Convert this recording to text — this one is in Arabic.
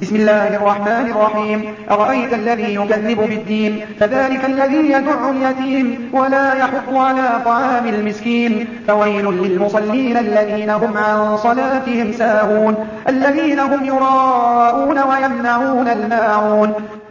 بسم الله الرحمن الرحيم. أرأيت الذي يكذب بالدين فذلك الذي يدع اليتيم ولا يحض على طعام المسكين. فويل للمصلين الذين هم عن صلاتهم ساهون الذين هم يراءون ويمنعون الماعون.